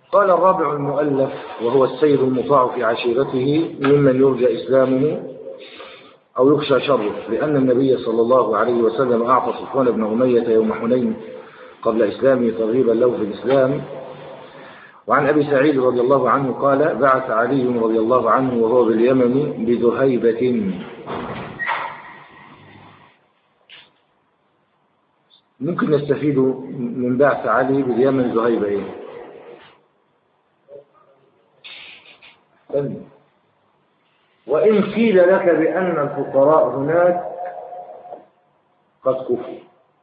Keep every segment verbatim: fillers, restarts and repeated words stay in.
قال الرابع المؤلف وهو السيد المطاع في عشيرته ممن يرجى إسلامه أو يخشى شره، لأن النبي صلى الله عليه وسلم أعطى صفوان بن أمية يوم حنين قبل إسلامه ترغيبا له في الإسلام. وعن أبي سعيد رضي الله عنه قال: بعث علي رضي الله عنه وهو باليمن بذهيبة. ممكن نستفيد من بعث علي باليمن ذهيبة إيه؟ وإن قيل لك بأن الفقراء هناك قد كفوا.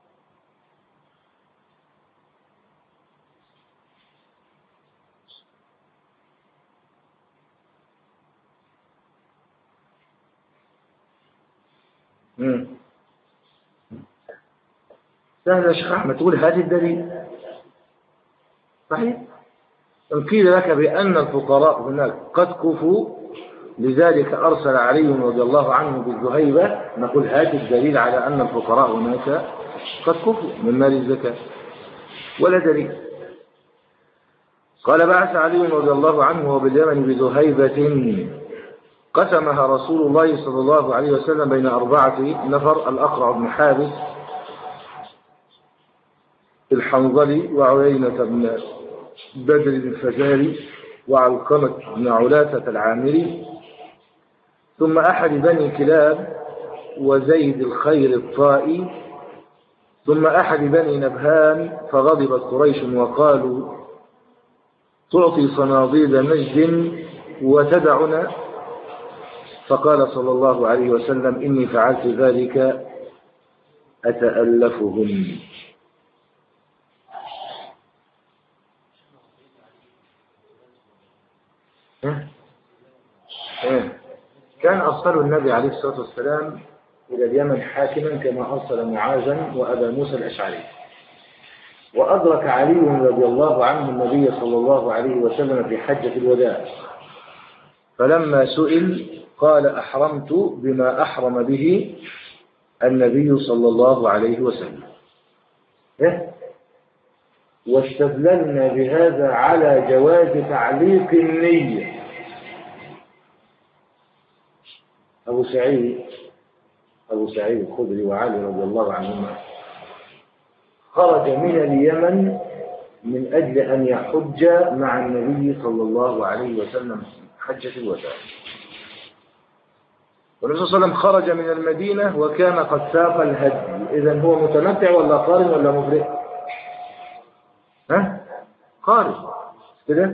سهل يا شيخ أحمد، تقول هذه الدليل صحيح. إن قيل لك بأن الفقراء هناك قد كفوا لذلك أرسل علي رضي الله عنه بالذهيبة، نقول هذا الدليل على أن الفقراء هناك قد كفوا من مال الزكاة، ولا دليل. قال: بعث علي رضي الله عنه وباليمن بذهيبة قسمها رسول الله صلى الله عليه وسلم بين أربعة نفر: الأقرع بن حابس الحنظلي، وعيينة بن بدر الفزاري، وعلقمة بن علافة العامري، ثم أحد بني كلاب، وزيد الخير الطائي، ثم أحد بني نبهان. فغضبت قريش وقالوا: تعطي صناديد مجد وتدعنا. فقال صلى الله عليه وسلم: إني فعلت ذلك أتألفهم. كان أرسل النبي عليه الصلاة والسلام إلى اليمن حاكما كما أرسل معاذا وأبا موسى الأشعري. وأدرك علي رضي الله عنه النبي صلى الله عليه وسلم في حجة الوداع، فلما سئل قال: أحرمت بما أحرم به النبي صلى الله عليه وسلم. واستدللنا بهذا على جواز تعليق النية. أبو سعيد أبو سعيد الخدري وعلي رضي الله عنهما خرج من اليمن من أجل أن يحج مع النبي صلى الله عليه وسلم حجة الوداع. والنبي صلى الله عليه وسلم خرج من المدينة وكان قد ساق الهدي. إذن هو متمتع ولا قارن ولا مفرد؟ ها؟ قارن كده.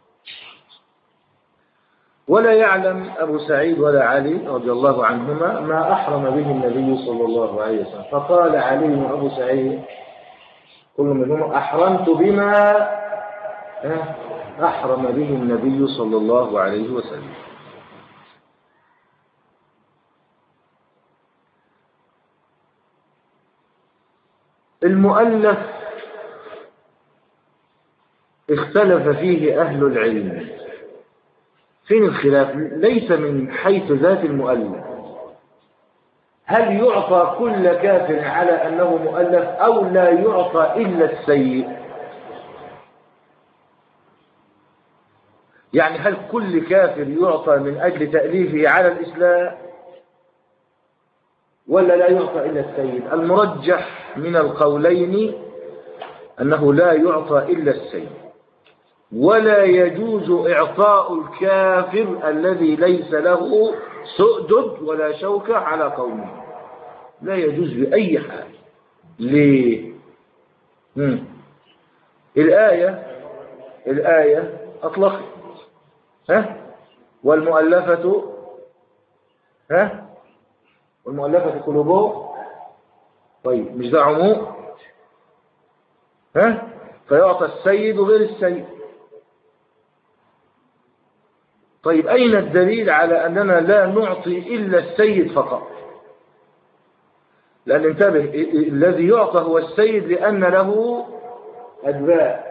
ولا يعلم أبو سعيد ولا علي رضي الله عنهما ما أحرم به النبي صلى الله عليه وسلم. فقال علي وأبو سعيد كل منهما: أحرمت بما أحرم به النبي صلى الله عليه وسلم. المؤلف اختلف فيه أهل العلم. فين الخلاف؟ ليس من حيث ذات المؤلف، هل يعطى كل كافر على أنه مؤلف أو لا يعطى إلا السيء؟ يعني هل كل كافر يعطى من أجل تأليفه على الإسلام ولا لا يعطى إلا السيد؟ المرجح من القولين أنه لا يعطى إلا السيد، ولا يجوز إعطاء الكافر الذي ليس له سؤدد ولا شوكة على قومه، لا يجوز بأي حال. ليه؟ مم. الآية الآية أطلقت ها والمؤلفة ها والمؤلفة قلوبهم. طيب مش ده عموم؟ ها فيعطى السيد غير السيد. طيب أين الدليل على أننا لا نعطي إلا السيد فقط؟ لأن انتبه، الذي يعطى هو السيد لأن له أتباع،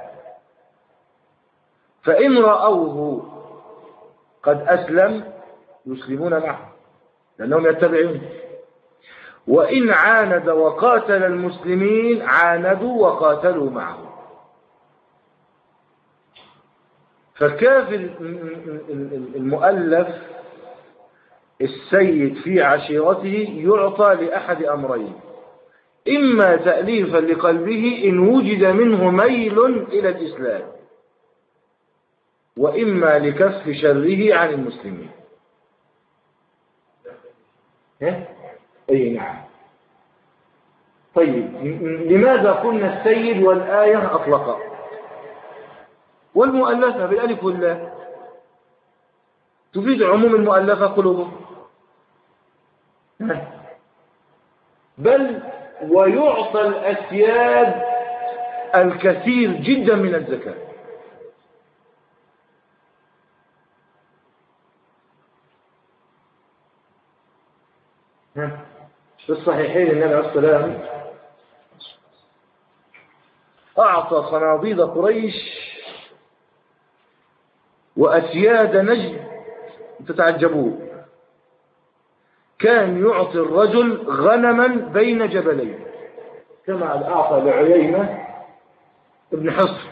فإن رأوه قد أسلم يسلمون معه لأنهم يتبعون، وإن عاند وقاتل المسلمين عاندوا وقاتلوا معه. فكافر المؤلف السيد في عشيرته يعطى لأحد أمرين: إما تأليفا لقلبه إن وجد منه ميل إلى الإسلام، وإما لكف شره عن المسلمين. ها؟ أي نعم. طيب، لماذا قلنا السيد والآية أطلقا والمؤلفة بالألف واللام؟ تفيد عموم المؤلفة قلوبهم، بل ويعطى الأسياد الكثير جدا من الزكاة. في الصحيحين النبي عليه الصلاة والسلام أعطى صناديد قريش وأسياد نجد تتعجبون. كان يعطي الرجل غنما بين جبلين، كما أعطى لعيينة ابن حصن،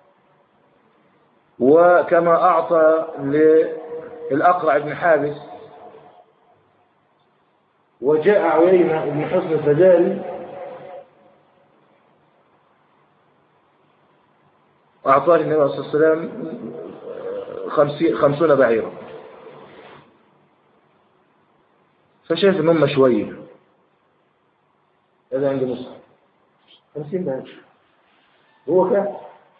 وكما أعطى للأقرع ابن حابس. وجاء عيينة ابن حصن الفداري أعطاه النبي عليه الصلاة والسلام خمسون بعيرا، فشايف ان هم شويه. هذا عند مسلم خمسين بعير، هو كان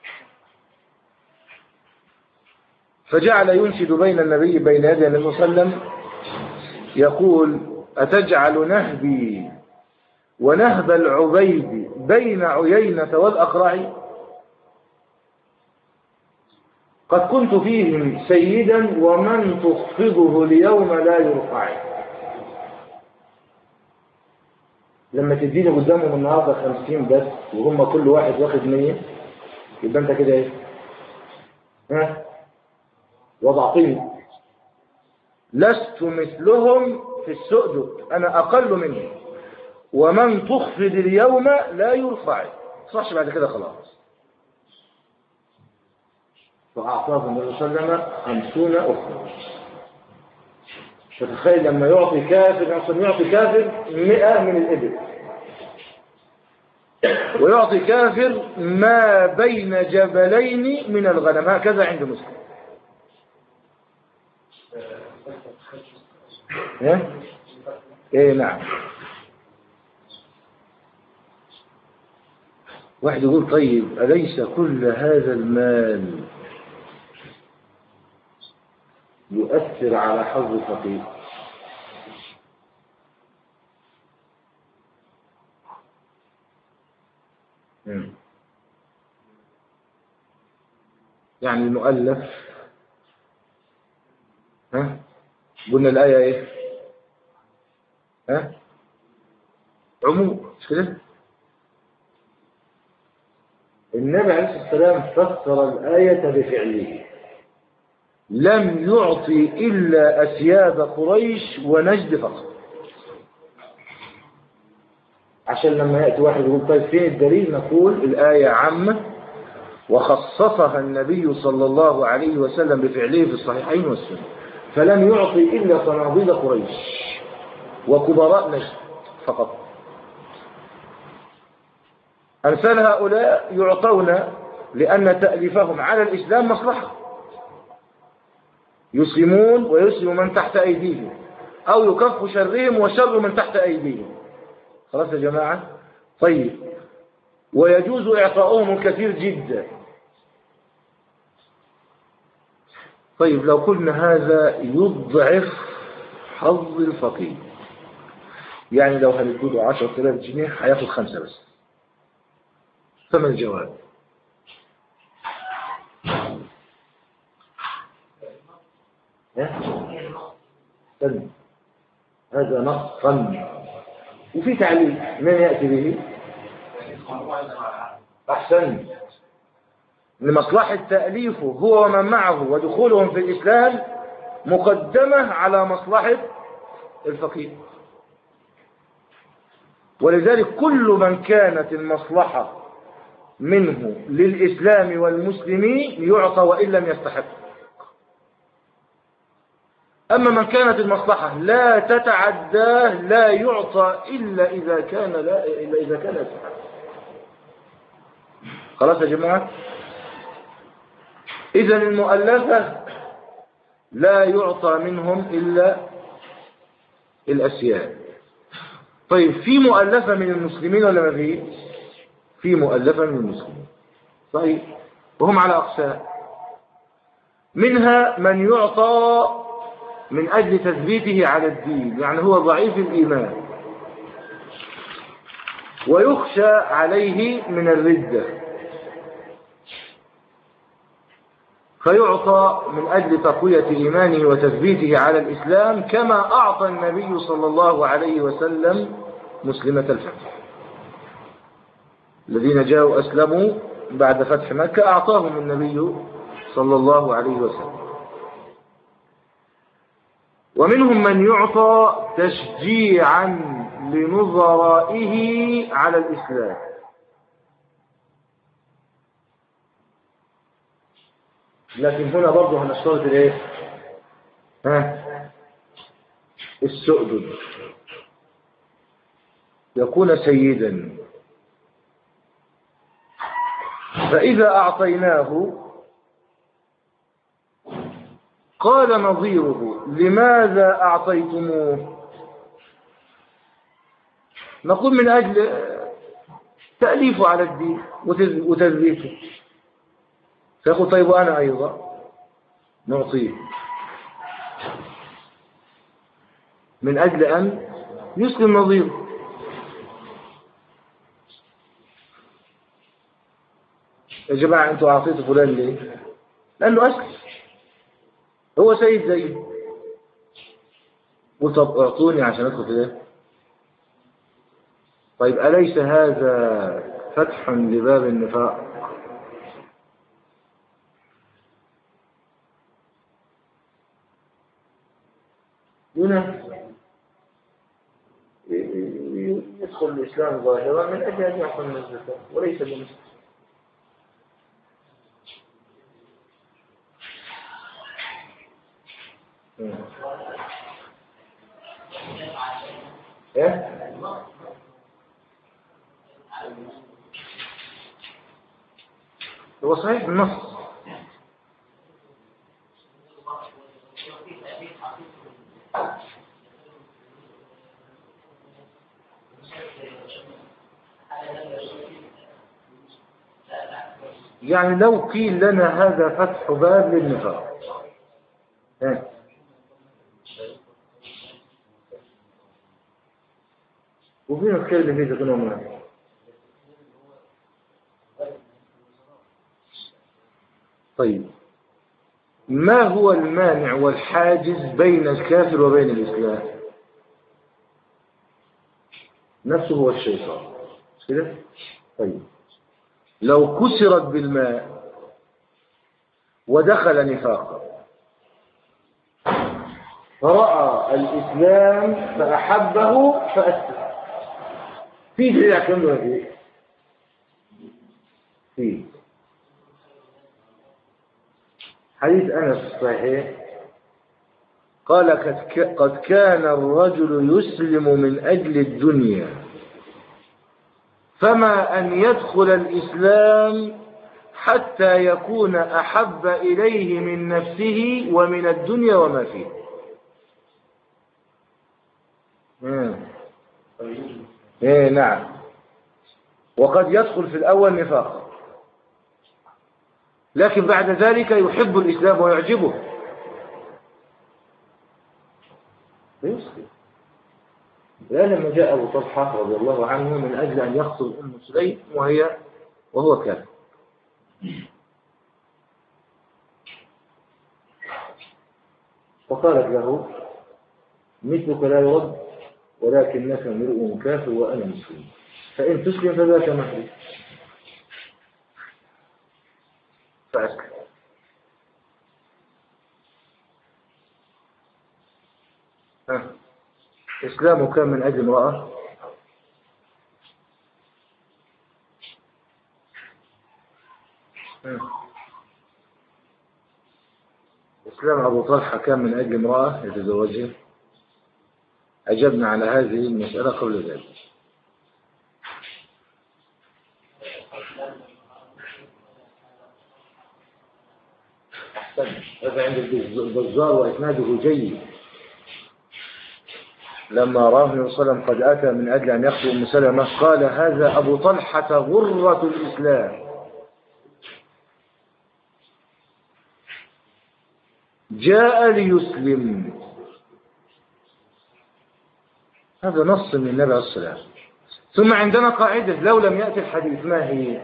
فجعل ينشد بين النبي بين يدي النبي صلى الله عليه وسلم يقول: أتجعل نهبي ونهب العبيد بين عيينة والأقرع؟ قد كنت فيهم سيدا ومن تخفضه اليوم لا يرفع. لما تديني قدامهم النهارده خمسين بس وهم كل واحد واخد مية، يبقى انت كده ايه؟ ها؟ وضع طين. لست مثلهم في السؤدد، انا اقل منهم. ومن تخفض اليوم لا يرفع. صحش بعد كده خلاص. فأعطاه النبي صلى الله عليه وسلم خمسون أخرى. فتخيل لما يعطي كافر، أصلا يعطي كافر مئة من الإبل، ويعطي كافر ما بين جبلين من الغنم، هكذا عند مسلم. ايه ايه نعم. واحد يقول: طيب أليس كل هذا المال يؤثر على حظ الفقير؟ يعني المؤلف، ها قلنا الآية ايه؟ ها عموم، مش كده؟ النبي عليه الصلاة والسلام فسر الآية بفعله، لم يعطي إلا أسياد قريش ونجد فقط. عشان لما يأتي واحد يقول: طيب فين الدليل؟ نقول الآية عامة وخصصها النبي صلى الله عليه وسلم بفعله في الصحيحين والسنة، فلم يعطي إلا صناديد قريش وكبراء نجد فقط. أمثال هؤلاء يعطون لأن تأليفهم على الإسلام مصلحة، يسلمون ويسلم من تحت أيديهم، أو يكف شرهم وشر من تحت أيديهم. خلاص يا جماعة؟ طيب، ويجوز إعطاؤهم الكثير جدا. طيب لو قلنا هذا يضعف حظ الفقير، يعني لو هندوده عشرة آلاف جنيه هياخد خمسة بس، فما الجواب؟ هذا نصا، وفي تعليل من يأتي به؟ أحسن، لمصلحة تأليفه هو ومن معه ودخولهم في الإسلام مقدمة على مصلحة الفقير. ولذلك كل من كانت المصلحة منه للإسلام والمسلمين يعطى وإن لم يستحق. أما من كانت المصلحة لا تتعداه لا يعطى إلا إذا كان لا إلا إذا كان يستحق. خلاص يا جماعة. إذا المؤلفة لا يعطى منهم إلا الأسياد. طيب في مؤلفة من المسلمين ولا ما فيه؟ في مؤلفة من المسلمين صحيح، وهم على أقسام. منها من يعطى من أجل تثبيته على الدين، يعني هو ضعيف الإيمان ويخشى عليه من الردة، فيعطى من أجل تقوية إيمانه وتثبيته على الإسلام، كما أعطى النبي صلى الله عليه وسلم مسلمة الفتح. الذين جاءوا أسلموا بعد فتح مكة أعطاهم النبي صلى الله عليه وسلم. ومنهم من يعطى تشجيعا لنظرائه على الإسلام، لكن هنا برضه هنشترط الايه؟ ها السؤدد، يكون سيدا. فإذا أعطيناه قال نظيره لماذا أعطيتموه؟ نقول من أجل تأليفه على الدين وتثبيته. فيقول طيب وأنا أيضا نعطيه من أجل أن يسلم نظيره. يا جماعة أنتوا أعطيتوا فلان ليه؟ لأنه أسلم، هو سيد زيه. قلت طب اعطوني عشان أدخل في ده. طيب أليس هذا فتح لباب النفاق؟ هنا يدخل الإسلام ظاهرا من أجل أن يحصل من الزكاة وليس بمسلم. ايه هو صحيح النص، يعني لو قيل لنا هذا فتح باب للنفاق ايه وفين الخير اللي فيه تكون منه؟ طيب ما هو المانع والحاجز بين الكافر وبين الإسلام؟ نفسه هو الشيطان، مش كده؟ طيب لو كسرت بالماء ودخل نفاقا فرأى الإسلام فأحبه فأسلم، في دليل على الكلام ده فيه؟ فيه حديث أنس الصحيح قال قد كان الرجل يسلم من أجل الدنيا فما أن يدخل الإسلام حتى يكون أحب إليه من نفسه ومن الدنيا وما فيه. ايه نعم. وقد يدخل في الأول نفاقا لكن بعد ذلك يحب الإسلام ويعجبه فيسلم. لا لما جاء أبو طلحة رضي الله عنه من أجل أن يقتل أم سليم وهي وهو كافر فقالت له مثلك لا يرد ولكنك امرؤ كافر وأنا مسلم فإن تسلم فذاك مهلي فأسلم. ها إسلامه كان من أجل امرأة إسلام أبو طلحة كان من أجل امرأة يتزوجها؟ أجبنا على هذه المسألة قبل ذلك. هذا عند البزار وإسناده جيد. لما راه النبي صلى الله عليه وسلم قد أتى من أجل أن يخطب أم سلمة قال هذا أبو طلحة غرة الإسلام، جاء ليسلم. هذا نص من النبي عليه الصلاة والسلام. ثم عندنا قاعدة لو لم يأتي الحديث، ما هي؟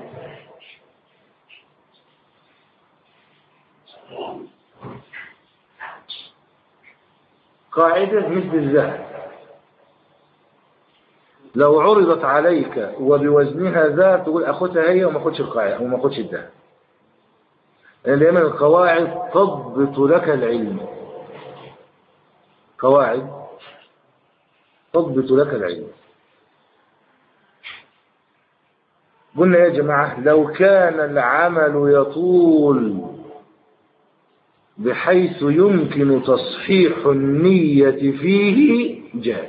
قاعدة مثل الذهب، لو عرضت عليك وبوزنها ذهب تقول أخذها هي وما أخذش القاعدة وما أخذش الذهب، لأن دائما القواعد تضبط لك العلم، قواعد تضبط لك العلم. قلنا يا جماعة لو كان العمل يطول بحيث يمكن تصحيح النية فيه جاء.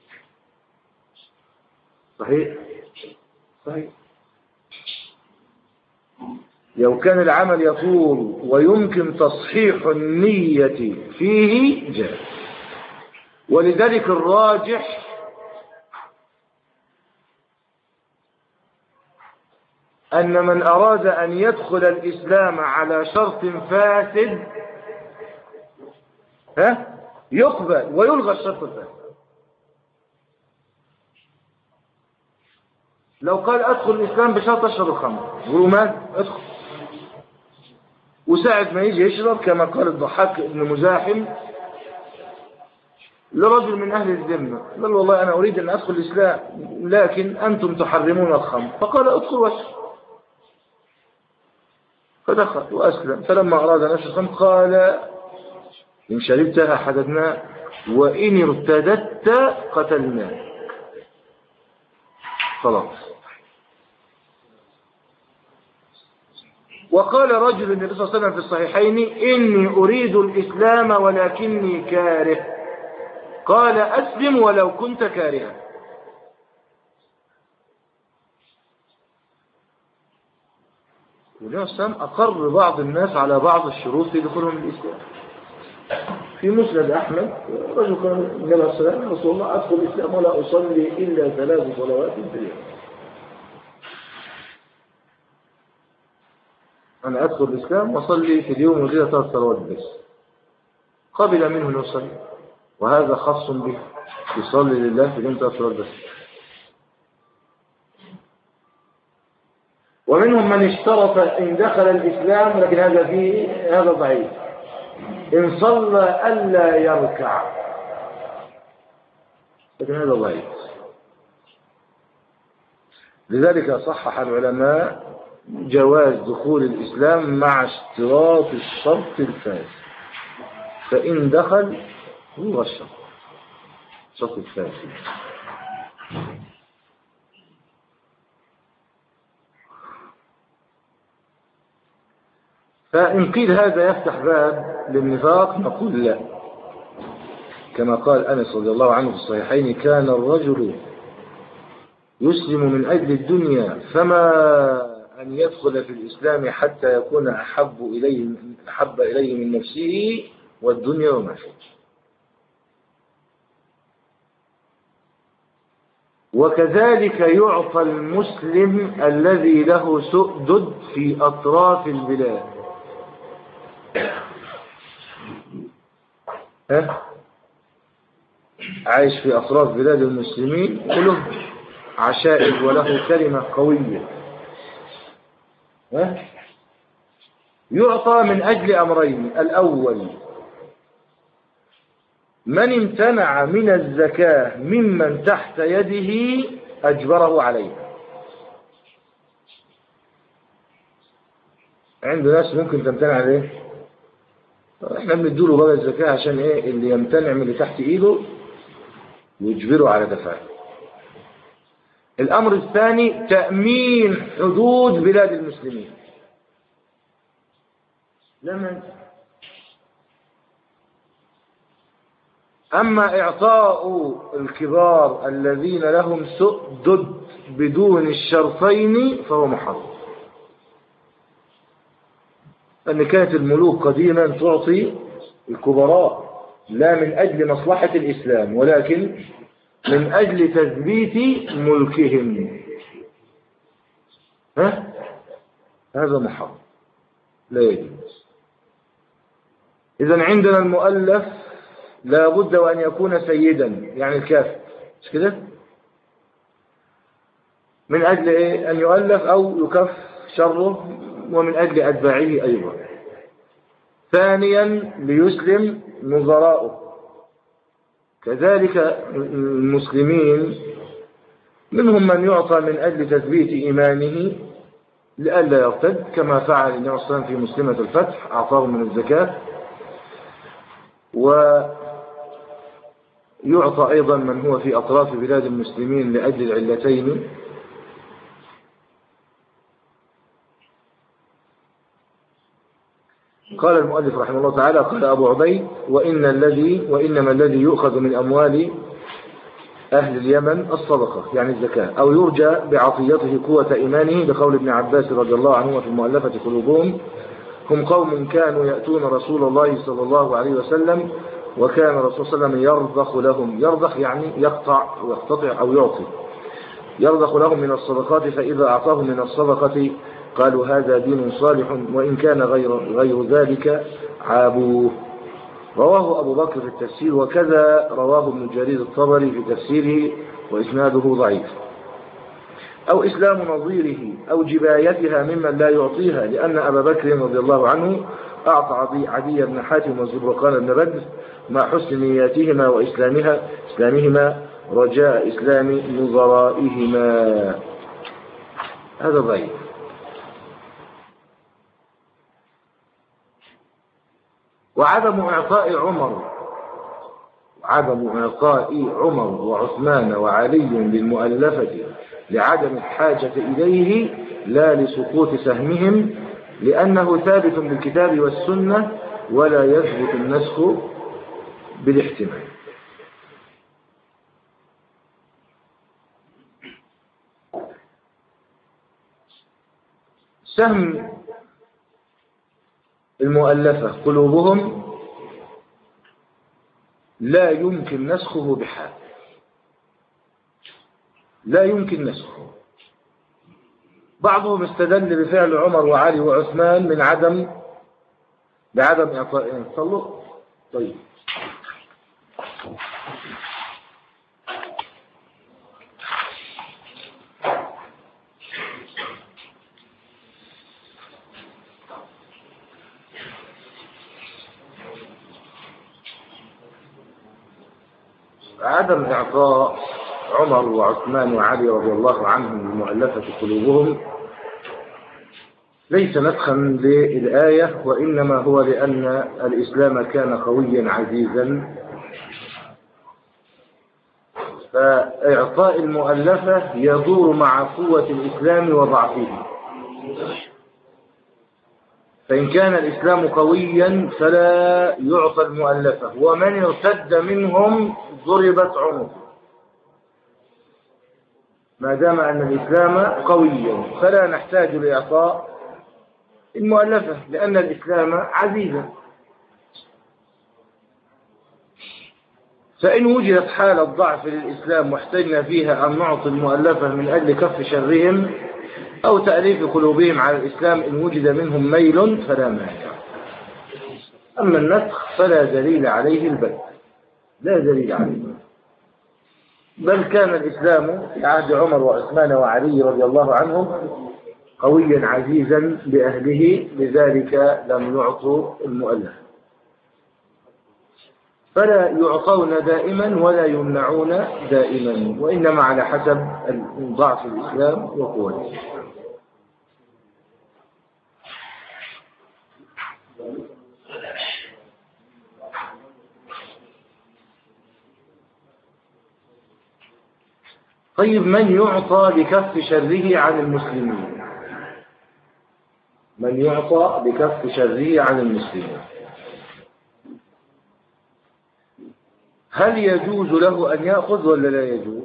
صحيح صحيح. لو كان العمل يطول ويمكن تصحيح النية فيه جاء. ولذلك الراجح أن من أراد أن يدخل الإسلام على شرط فاسد ها يقبل ويلغى الشرط الفاسد. لو قال أدخل الإسلام بشرط أشرب الخمر، يقولوا ما أدخل، وساعد ما يجي يشرب كما قال الضحاك بن مزاحم لرجل من أهل الذمة، قال والله أنا أريد أن أدخل الإسلام لكن أنتم تحرمون الخمر، فقال أدخل واشرب، فدخل وأسلم. فلما أراد أن يشرب قال إن شربتها حددنا وإن ارتدت قتلنا. خلاص. وقال رجل النبي صلى الله عليه وسلم في الصحيحين إني أريد الإسلام ولكني كاره، قال أسلم ولو كنت كارها. والنبي صلى الله عليه وسلم أقر بعض الناس على بعض الشروط في دخولهم الإسلام. في مسند أحمد رجل قال النبي صلى الله عليه وسلم رسول الله أدخل الإسلام ولا أصلي إلا ثلاث صلوات في اليوم. أنا أدخل الإسلام وصلي في اليوم وزيادة ثلاث صلوات بس. قبل منه أن يصلي، وهذا خاص به، يصلي لله في اليوم ثلاث صلوات بس. ومنهم من اشترط إن دخل الإسلام، لكن هذا فيه هذا ضعيف، إن صلى ألا يركع، لكن هذا ضعيف. لذلك صحح العلماء جواز دخول الإسلام مع اشتراط الشرط الفاسد، فإن دخل هو الشرط الشرط الفاسد. فإن قيل هذا يفتح باب للنفاق نقول لا، كما قال أنس رضي الله عنه في الصحيحين كان الرجل يسلم من أجل الدنيا فما أن يدخل في الإسلام حتى يكون أحب إليه أحب إليه من نفسه والدنيا وما فيها. وكذلك يعطى المسلم الذي له سؤدد في أطراف البلاد. ها؟ عايش في أطراف بلاد المسلمين وله عشائر وله كلمة قوية، ها؟ يعطى من أجل أمرين: الأول من امتنع من الزكاة ممن تحت يده أجبره عليها. عنده ناس ممكن تمتنع عليه، احنا بنديله بقى الزكاة عشان ايه؟ اللي يمتنع من اللي تحت ايده ويجبره على دفعه. الأمر الثاني تأمين حدود بلاد المسلمين. لما أما إعطاء الكبار الذين لهم سؤدد بدون الشرطين فهو محرم، أن كانت الملوك قديما تعطي الكبراء لا من أجل مصلحة الإسلام ولكن من أجل تثبيت ملكهم. ها؟ هذا محرم لا يجوز. إذن عندنا المؤلف لا بد وأن يكون سيدا، يعني الكافر، مش كده؟ من أجل إيه؟ أن يؤلف أو يكف شره، ومن أجل أتباعه أيضا. ثانيا ليسلم نظراؤه، كذلك المسلمين منهم من يعطى من أجل تثبيت إيمانه لئلا يرتد، كما فعل النبي صلى الله عليه وسلم في مسلمة الفتح، أعطاه من الزكاة. ويعطى أيضا من هو في أطراف بلاد المسلمين لأجل العلتين. قال المؤلف رحمه الله تعالى: قال أبو عبيد: وإن الذي وإنما الذي يؤخذ من أموال أهل اليمن الصدقة، يعني الزكاة، أو يرجى بعطيته قوة إيمانه، بقول ابن عباس رضي الله عنه في المؤلفة قلوبهم: هم قوم كانوا يأتون رسول الله صلى الله عليه وسلم وكان الرسول صلى الله عليه وسلم يرضخ لهم، يرضخ يعني يقطع أو يقتطع أو يعطي، يرضخ لهم من الصدقات، فإذا أعطاهم من الصدقة قالوا هذا دين صالح، وإن كان غير, غير ذلك عابوه. رواه أبو بكر في التفسير، وكذا رواه ابن جرير الطبري في تفسيره وإسناده ضعيف. أو إسلام نظيره أو جبايتها ممن لا يعطيها، لأن أبا بكر رضي الله عنه أعطى عدي بن حاتم والزبرقان بن بدر مع حسن نياتهما وإسلامها إسلامهما رجاء إسلام نظرائهما. هذا ضعيف. وعدم إعطاء عمر عدم إعطاء عمر وعثمان وعلي للمؤلفة لعدم الحاجة إليه لا لسقوط سهمهم، لأنه ثابت بالكتاب والسنة ولا يثبت النسخ بالاحتمال. سهم المؤلفة قلوبهم لا يمكن نسخه بحال، لا يمكن نسخه. بعضهم استدل بفعل عمر وعلي وعثمان من عدم بعدم إعطائهم. صلوا طيب. عدم إعطاء عمر وعثمان وعلي رضي الله عنهم للمؤلفة قلوبهم ليس نسخا للآية، وإنما هو لأن الإسلام كان قويا عزيزا، فإعطاء المؤلفة يدور مع قوة الإسلام وضعفه. فإن كان الإسلام قويا فلا يعطى المؤلفة، ومن ارتد منهم ضربت عنقه، ما دام أن الإسلام قويا فلا نحتاج لإعطاء المؤلفة لأن الإسلام عزيزا. فإن وجدت حالة ضعف للإسلام واحتجنا فيها أن نعطي المؤلفة من أجل كف شرهم أو تأليف قلوبهم على الإسلام إن وجد منهم ميل فلا مانع. أما النسخ فلا دليل عليه البتة، لا دليل عليه، بل كان الإسلام في عهد عمر وعثمان وعلي رضي الله عنهم قويا عزيزا بأهله، لذلك لم يعطوا المؤلف، فلا يعطون دائما ولا يمنعون دائما، وإنما على حسب ضعف الإسلام وقوته. طيب، من يعطى لكف شره عن المسلمين؟ من يعطى لكف شره عن المسلمين؟ هل يجوز له أن يأخذ ولا لا يجوز؟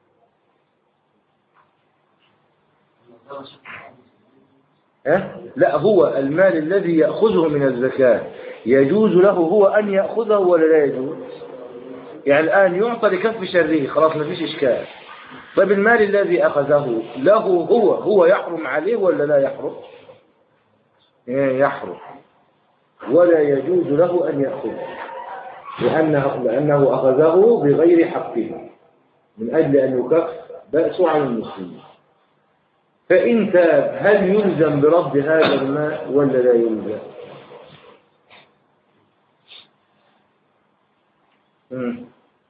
ها؟ لا، هو المال الذي يأخذه من الزكاة يجوز له هو أن يأخذه ولا لا يجوز؟ يعني الآن يعطى لكف شره، خلاص ما فيش إشكال. طيب المال الذي أخذه له هو هو يحرم عليه ولا لا يحرم؟ يحرم ولا يجوز له أن يأخذه، لأنه, لأنه أخذه بغير حقه من أجل أن يكف بأسه عن المسلمين. فإن تاب هل يلزم برد هذا الماء ولا لا يلزم؟ مم.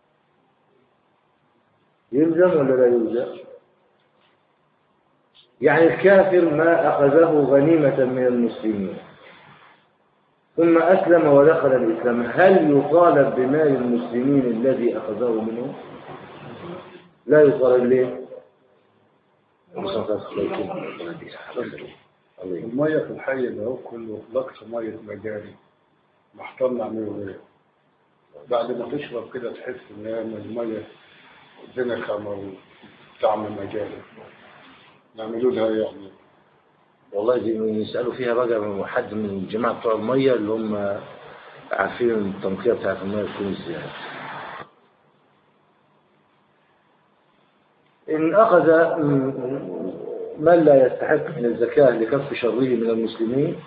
يلزم ولا لا يلزم؟ يعني الكافر ما أخذه غنيمة من المسلمين ثم أسلم ودخل الإسلام، هل يطالب بمال المسلمين الذي أخذه منه؟ لا يطالب. ليه؟ المية في الحي ده كله لقط مية مجاري محتار نعمله ايه؟ بعد ما تشرب كده تحس ان هي المية زنكة او طعم مجاري، نعملوا لها يعني. والله دي يسألوا فيها بقى حد من الجماعة بتوع المية اللي هم عارفين التنقية بتاعت المية تكون ازاي. إن أخذ من لا يستحق من الزكاة لكف شره من المسلمين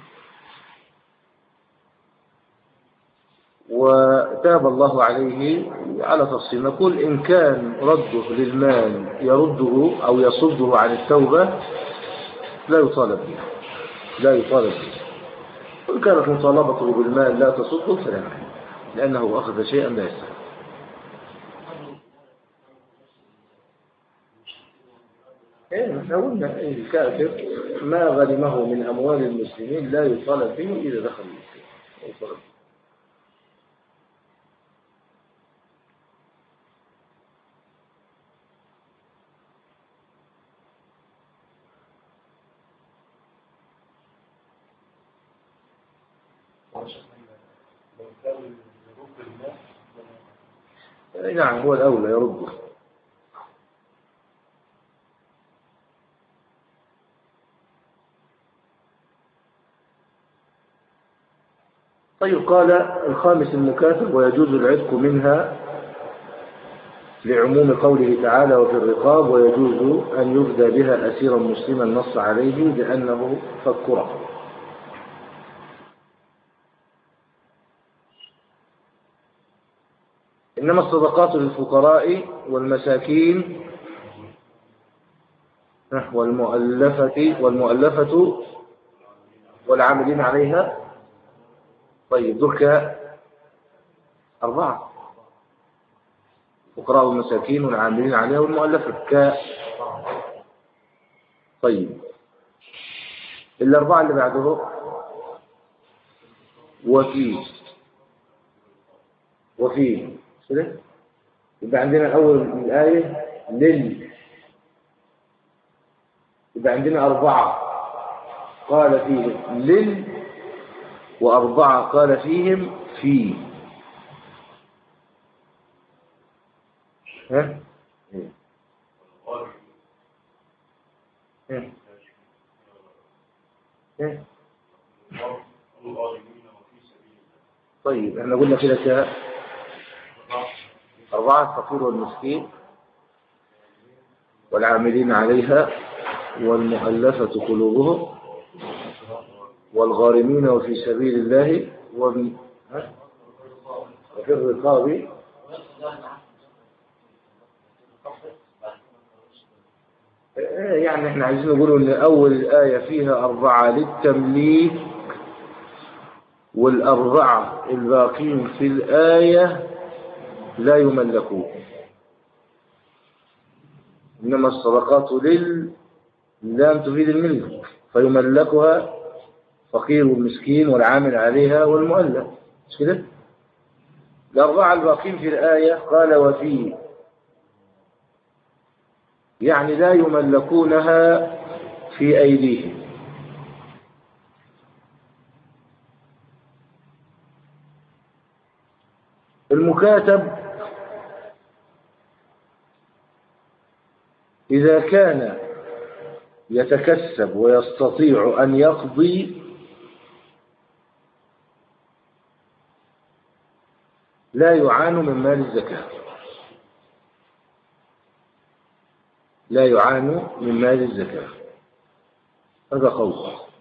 وتاب الله عليه على تفصيل، نقول إن كان رده للمال يرده أو يصده عن التوبة لا يطالب به، لا يطالب به. وإن كانت مطالبته بالمال لا تصده فلا، لأنه أخذ شيئا لا يستحق. إيه احنا قلنا الكافر ما غنمه من أموال المسلمين لا يطالب به إذا دخل الإسلام. نعم هو الأولى يرده. طيب قال الخامس المكاتب ويجوز العتق منها لعموم قوله تعالى وفي الرقاب، ويجوز أن يفدى بها أسيرا مسلما نص عليه لأنه فك رقبة. إنما الصدقات للفقراء والمساكين والمؤلفة والمؤلفة والعاملين عليها. طيب دول أربعة: فقراء والمساكين والعاملين عليها والمؤلفة ك طيب الأربعة اللي بعده وفي وفي كده يبقى عندنا أول الآية لل، يبقى عندنا أربعة قال فيهم لل وأربعة قال فيهم في. ها؟ ها؟ ها؟ طيب احنا قلنا كده ك أربعة: الفقير والمسكين والعاملين عليها والمؤلفة قلوبهم والغارمين وفي سبيل الله وفي الرقاب. يعني احنا عايزين نقول ان اول الآية فيها أربعة للتمليك، والأربعة الباقين في الآية لا يملكون. إنما الصدقات لل لم تفيد الملك فيملكها فقير والمسكين والعامل عليها والمؤلف، مش كده؟ الأربعة الباقين في الآية قال وفي، يعني لا يملكونها في أيديهم. المكاتب إذا كان يتكسب ويستطيع أن يقضي لا يعان من مال الزكاة، لا يعان من مال الزكاة. هذا قول.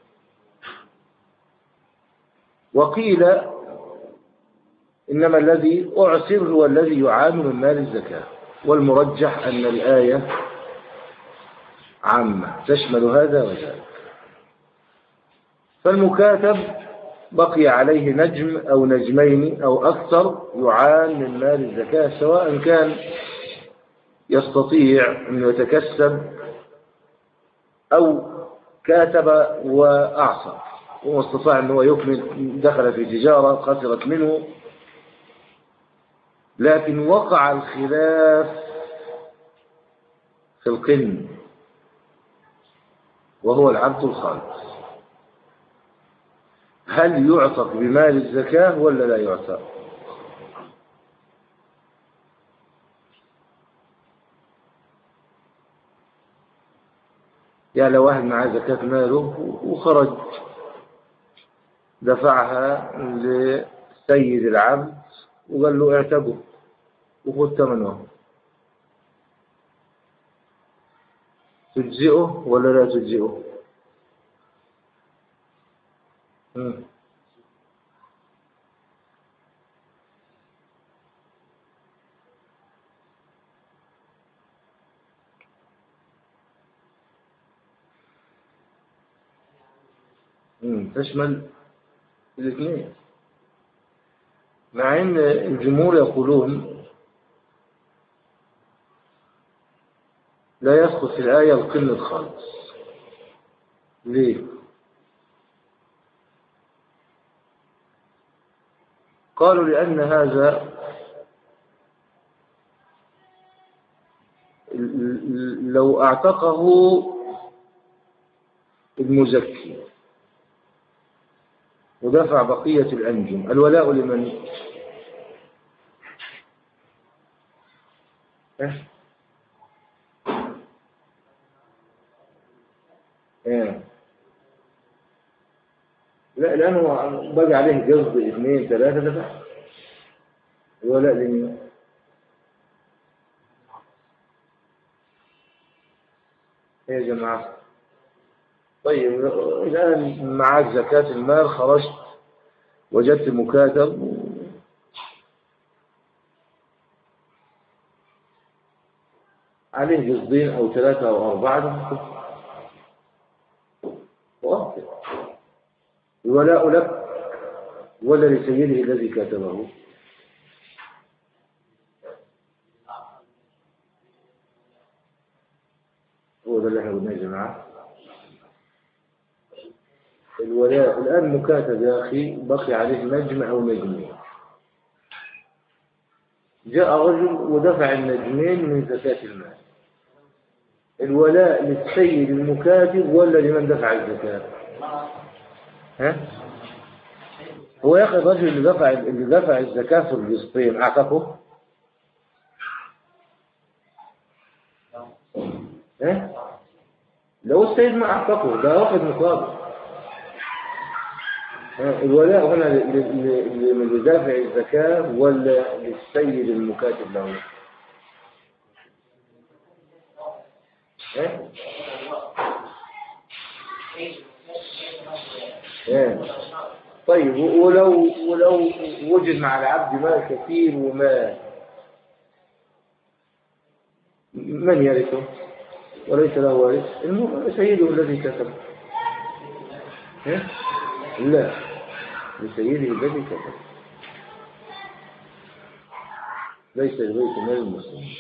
وقيل إنما الذي أعسر هو الذي يعان من مال الزكاة، والمرجح أن الآية عامة تشمل هذا وذاك. فالمكاتب بقي عليه نجم أو نجمين أو أكثر يعان من مال الزكاة، سواء كان يستطيع أن يتكسب أو كاتب وأعصر وما استطاع أنه يكمل، دخل في تجارة خسرت منه. لكن وقع الخلاف في القن وهو العبد الخالص، هل يعتق بمال الزكاة ولا لا يعتق؟ يعني لو واحد معاه زكاة ماله وخرج دفعها لسيد العبد وقال له اعتقه وخذ ثمنه، تجزئه ولا لا تجزئه؟ تشمل الاثنين، مع ان الجمهور يقولون لا يسقط في الآية القن الخالص. ليه؟ قالوا لأن هذا لو اعتقه المزكي ودفع بقية الأنجم، الولاء لمن؟ إيه؟ إيه؟ لا، لأنه بقى عليه جزء اثنين ثلاثة دفع. الولاء لمن؟ إيه يا جماعة؟ طيب الآن معك زكاة المال، خرجت وجدت مكاتب عليه جزئين أو ثلاثة أو أربعة، وأنت الولاء لك ولا لسيده الذي كاتبه؟ هو ده اللي احنا قلناه يا جماعة. الولاء الآن مكاتب يا أخي، بقي عليه نجم أو نجمين، جاء رجل ودفع النجمين من زكاة المال، الولاء للسيد المكاتب ولا لمن دفع الزكاة؟ ها؟ هو يا أخي الرجل اللي دفع اللي دفع الزكاة في القسطين أعتقه؟ ها؟ لو السيد ما أعتقه ده واخد مقابل. الولاء هنا لمن دافع الزكاة ولا للسيد المكاتب له؟ ها؟ ها؟ طيب ولو ولو وجد مع العبد مال كثير ومال، من يرثه وليس له وارث؟ سيده الذي كتب. ها؟ لا، لسيده الذي كتب، ليس لبيت مال المسلمين.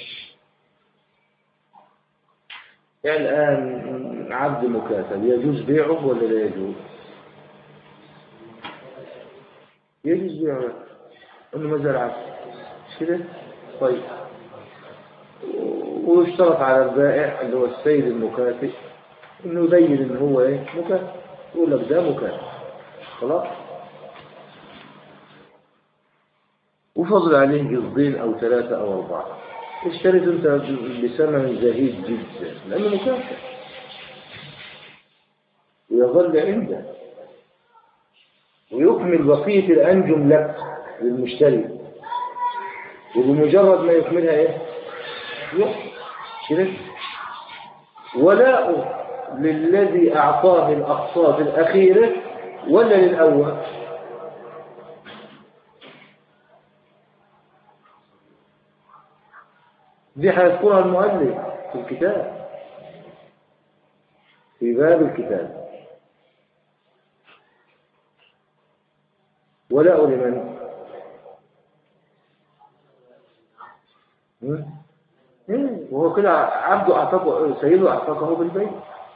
يعني الآن عبد مكاتب يجوز بيعه ولا لا يجوز؟ يجوز بيعه، انه مازال عبد، مش كده؟ طيب، ويشترط على البائع اللي هو السيد المكاتب انه يبين ان هو ايه مكاتب، يقول لك ده مكاتب خلاص، وفضل عليه قسطين او ثلاثة او اربعة. اشتريت أنت بثمن زهيد جدا لأنه مكافأة ويظل عنده ويكمل بقية الأنجم لك للمشتري، وبمجرد ما يكملها إيه؟ يحصل ولاء للذي أعطاه الأقساط الأخيرة ولا للأول؟ دي هيذكرها المؤلف في الكتاب في باب الكتاب. ولاء لمن؟ وهو كده عبده أعتقه سيده أعتقه بالبيت،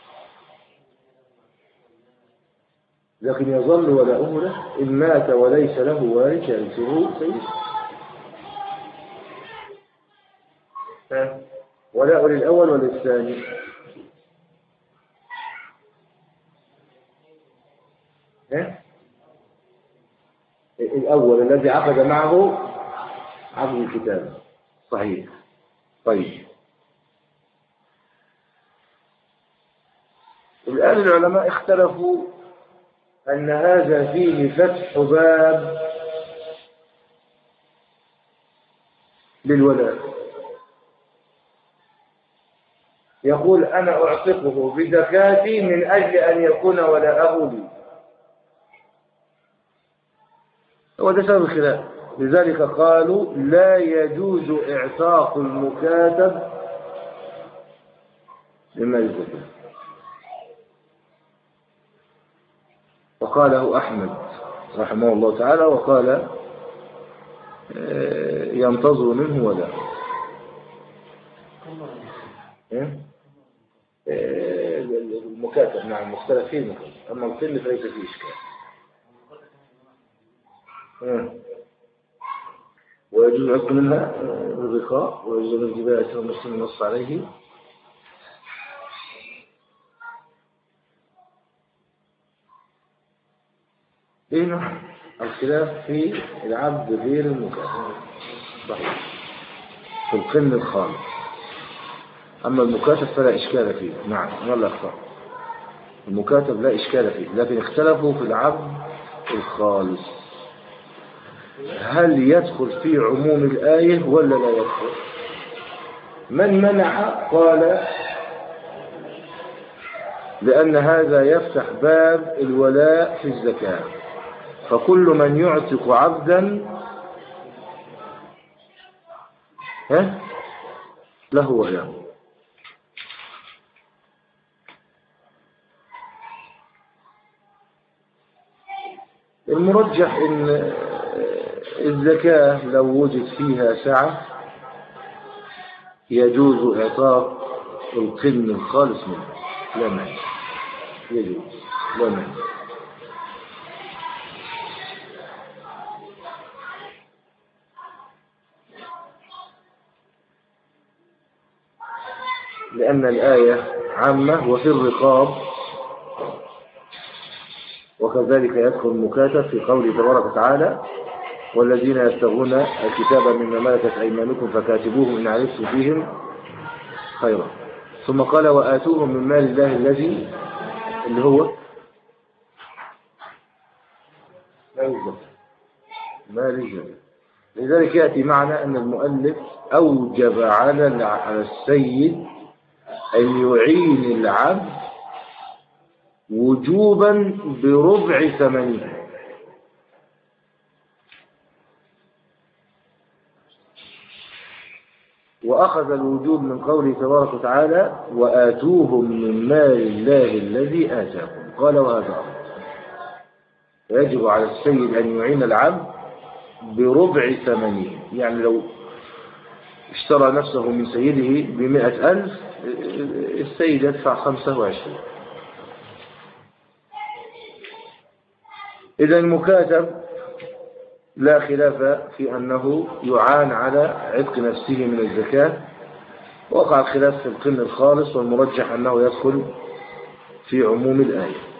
لكن يظل ولاؤه له إن مات وليس له وارث يرثه سيده. ولاء للأول وللثاني؟ الأول الذي عقد معه عقد الكتاب صحيح. طيب الآن العلماء اختلفوا أن هذا فيه فتح باب للولاء. يقول أنا أعتقه بزكاتي من أجل أن يكون ولاءه لي، وده سبب الخلاف. لذلك قالوا لا يجوز اعتاق المكاتب لما الزكاة، وقاله أحمد رحمه الله تعالى، وقال ينتظر منه ولا المكاتب. نعم مختلف فيه المكاتب، أما القل فليس فيه إشكال. ويجوز عقد منها الرقاء، ويجوز الجباية أسر المسلم النص عليه. هنا الخلاف في العبد غير المكاتب صحيح في القن الخالص، أما المكاتب فلا إشكال فيه. نعم ولا أخطأ، المكاتب لا إشكال فيه، لكن اختلفوا في العبد الخالص هل يدخل في عموم الآية ولا لا يدخل. من منع قال لأن هذا يفتح باب الولاء في الزكاة، فكل من يعتق عبدا ها له ولاء. المرجح ان الزكاة لو وجد فيها سعة يجوز اعطاء القن الخالص منه، لا مانع، يجوز لا مانع. لأن الآية عامة وفي الرقاب، وكذلك يدخل المكاتب في قوله تبارك وتعالى والذين يبتغون الكتاب مما ملكت أيمانكم فكاتبوهم إن علمتم فيهم خيرا. ثم قال وآتوهم من مال الله الذي اللي هو لا يوجد مال الجنة. لذلك يأتي معنا أن المؤلف أوجب على السيد أن يعين العبد وجوبا بربع ثمنه، وأخذ الوجوب من قوله تبارك وتعالى وآتوهم من مال الله الذي آتاكم. قال وهذا أمر يجب على السيد أن يعين العبد بربع ثمنه، يعني لو اشترى نفسه من سيده بمئة ألف السيد يدفع خمسة وعشرين. إذا المكاتب لا خلاف في أنه يعان على عتق نفسه من الزكاة، وقع الخلاف في القن الخالص، والمرجح أنه يدخل في عموم الآية.